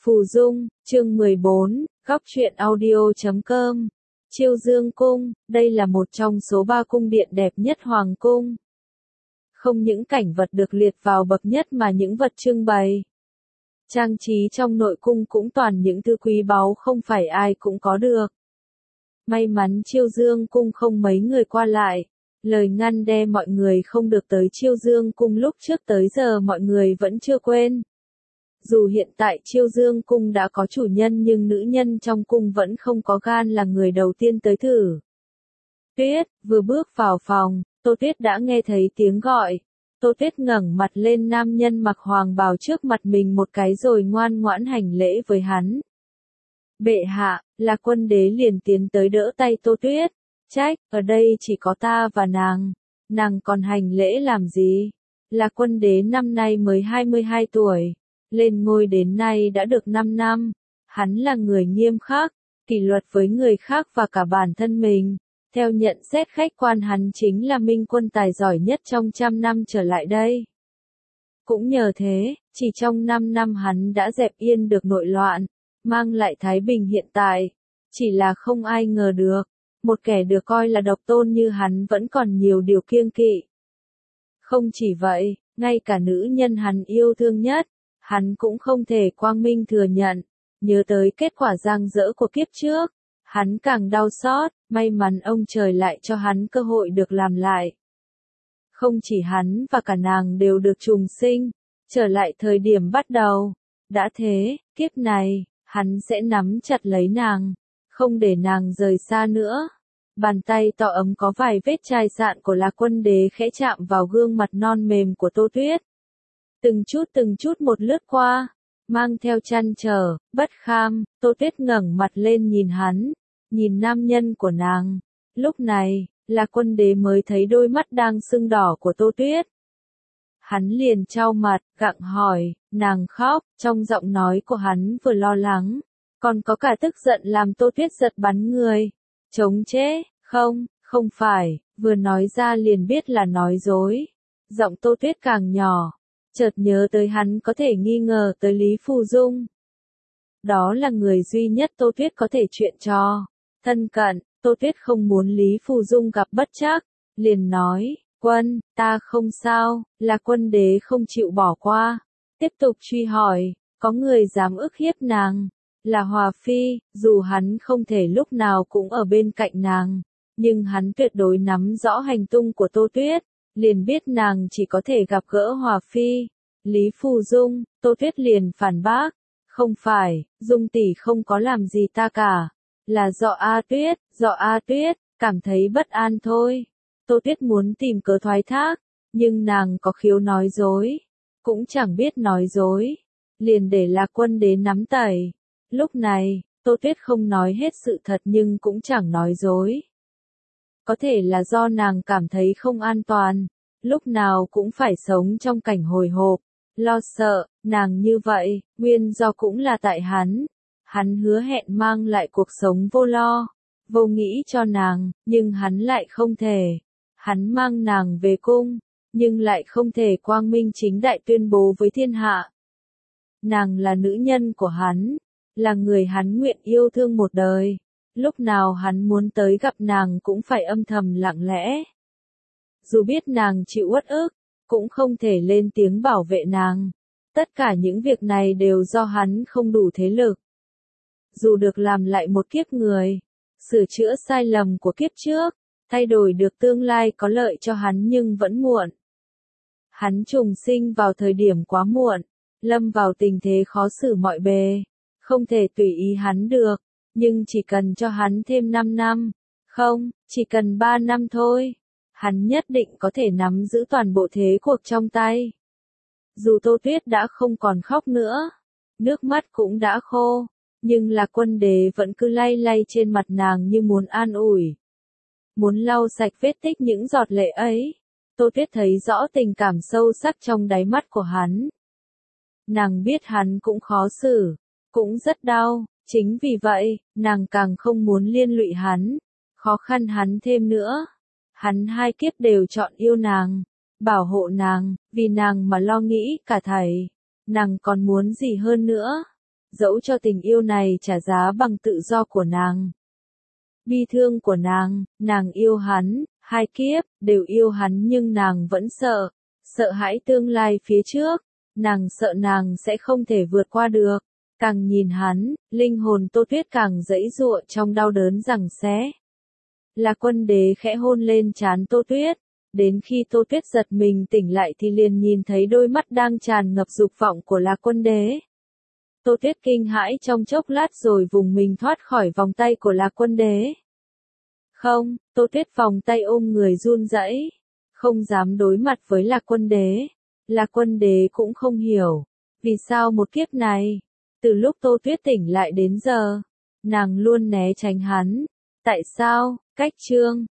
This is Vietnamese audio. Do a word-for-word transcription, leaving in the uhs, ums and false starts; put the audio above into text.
Phù Dung, chương mười bốn, góc truyện audio chấm com. Chiêu Dương Cung, đây là một trong số ba cung điện đẹp nhất Hoàng Cung. Không những cảnh vật được liệt vào bậc nhất mà những vật trưng bày, trang trí trong nội cung cũng toàn những thứ quý báu không phải ai cũng có được. May mắn Chiêu Dương Cung không mấy người qua lại, lời ngăn đe mọi người không được tới Chiêu Dương Cung lúc trước tới giờ mọi người vẫn chưa quên. Dù hiện tại Chiêu Dương Cung đã có chủ nhân nhưng nữ nhân trong cung vẫn không có gan là người đầu tiên tới thử. Tuyết, vừa bước vào phòng, Tô Tuyết đã nghe thấy tiếng gọi. Tô Tuyết ngẩng mặt lên, nam nhân mặc hoàng bào trước mặt mình một cái rồi ngoan ngoãn hành lễ với hắn. Bệ hạ, là Quân Đế liền tiến tới đỡ tay Tô Tuyết. Trách, ở đây chỉ có ta và nàng, nàng còn hành lễ làm gì? Là Quân Đế năm nay mới hai mươi hai tuổi. Lên ngôi đến nay đã được năm năm, hắn là người nghiêm khắc, kỷ luật với người khác và cả bản thân mình. Theo nhận xét khách quan hắn chính là minh quân tài giỏi nhất trong trăm năm trở lại đây. Cũng nhờ thế, chỉ trong năm năm hắn đã dẹp yên được nội loạn, mang lại thái bình hiện tại. Chỉ là không ai ngờ được, một kẻ được coi là độc tôn như hắn vẫn còn nhiều điều kiêng kỵ. Không chỉ vậy, ngay cả nữ nhân hắn yêu thương nhất, hắn cũng không thể quang minh thừa nhận. Nhớ tới kết quả giang dở của kiếp trước, hắn càng đau xót, may mắn ông trời lại cho hắn cơ hội được làm lại. Không chỉ hắn và cả nàng đều được trùng sinh, trở lại thời điểm bắt đầu. Đã thế, kiếp này, hắn sẽ nắm chặt lấy nàng, không để nàng rời xa nữa. Bàn tay to ấm có vài vết chai sạn của là Quân Đế khẽ chạm vào gương mặt non mềm của Tô Tuyết. Từng chút từng chút một lướt qua, mang theo trăn trở, bất kham, Tô Tuyết ngẩng mặt lên nhìn hắn, nhìn nam nhân của nàng. Lúc này, là Quân Đế mới thấy đôi mắt đang sưng đỏ của Tô Tuyết. Hắn liền trao mặt, gặng hỏi, nàng khóc, trong giọng nói của hắn vừa lo lắng, còn có cả tức giận làm Tô Tuyết giật bắn người. Chống chế, không, không phải, vừa nói ra liền biết là nói dối. Giọng Tô Tuyết càng nhỏ. Chợt nhớ tới hắn có thể nghi ngờ tới Lý Phù Dung. Đó là người duy nhất Tô Tuyết có thể chuyện cho. Thân cận, Tô Tuyết không muốn Lý Phù Dung gặp bất trắc, liền nói, quân, ta không sao, là Quân Đế không chịu bỏ qua. Tiếp tục truy hỏi, có người dám ức hiếp nàng, là Hòa Phi, dù hắn không thể lúc nào cũng ở bên cạnh nàng, nhưng hắn tuyệt đối nắm rõ hành tung của Tô Tuyết. Liền biết nàng chỉ có thể gặp gỡ Hòa Phi. Lý Phù Dung, Tô Tuyết liền phản bác. Không phải, Dung tỷ không có làm gì ta cả. Là do A Tuyết, do A Tuyết, cảm thấy bất an thôi. Tô Tuyết muốn tìm cớ thoái thác, nhưng nàng có khiếu nói dối. Cũng chẳng biết nói dối. Liền để là Quân Đế nắm tẩy. Lúc này, Tô Tuyết không nói hết sự thật nhưng cũng chẳng nói dối. Có thể là do nàng cảm thấy không an toàn, lúc nào cũng phải sống trong cảnh hồi hộp, lo sợ, nàng như vậy, nguyên do cũng là tại hắn. Hắn hứa hẹn mang lại cuộc sống vô lo, vô nghĩ cho nàng, nhưng hắn lại không thể. Hắn mang nàng về cung, nhưng lại không thể quang minh chính đại tuyên bố với thiên hạ. Nàng là nữ nhân của hắn, là người hắn nguyện yêu thương một đời. Lúc nào hắn muốn tới gặp nàng cũng phải âm thầm lặng lẽ. Dù biết nàng chịu uất ức, cũng không thể lên tiếng bảo vệ nàng. Tất cả những việc này đều do hắn không đủ thế lực. Dù được làm lại một kiếp người, sửa chữa sai lầm của kiếp trước, thay đổi được tương lai có lợi cho hắn nhưng vẫn muộn. Hắn trùng sinh vào thời điểm quá muộn, lâm vào tình thế khó xử mọi bề, không thể tùy ý hắn được. Nhưng chỉ cần cho hắn thêm năm năm, không, chỉ cần ba năm thôi, hắn nhất định có thể nắm giữ toàn bộ thế cuộc trong tay. Dù Tô Tuyết đã không còn khóc nữa, nước mắt cũng đã khô, nhưng là Quân Đế vẫn cứ lay lay trên mặt nàng như muốn an ủi. Muốn lau sạch vết tích những giọt lệ ấy. Tô Tuyết thấy rõ tình cảm sâu sắc trong đáy mắt của hắn. Nàng biết hắn cũng khó xử, cũng rất đau. Chính vì vậy, nàng càng không muốn liên lụy hắn, khó khăn hắn thêm nữa. Hắn hai kiếp đều chọn yêu nàng, bảo hộ nàng, vì nàng mà lo nghĩ cả thảy. Nàng còn muốn gì hơn nữa? dẫu cho tình yêu này trả giá bằng tự do của nàng. Bi thương của nàng, nàng yêu hắn, hai kiếp, đều yêu hắn nhưng nàng vẫn sợ, sợ hãi tương lai phía trước, nàng sợ nàng sẽ không thể vượt qua được. Càng nhìn hắn, linh hồn Tô Tuyết càng giãy giụa trong đau đớn giằng xé. Lạc Quân Đế khẽ hôn lên trán Tô Tuyết, đến khi Tô Tuyết giật mình tỉnh lại thì liền nhìn thấy đôi mắt đang tràn ngập dục vọng của Lạc Quân Đế. Tô Tuyết kinh hãi trong chốc lát rồi vùng mình thoát khỏi vòng tay của Lạc Quân Đế. Không, Tô Tuyết vòng tay ôm người run rẩy, không dám đối mặt với Lạc Quân Đế. Lạc Quân Đế cũng không hiểu, vì sao một kiếp này, từ lúc Tô Tuyết tỉnh lại đến giờ, nàng luôn né tránh hắn. Tại sao? Cách chương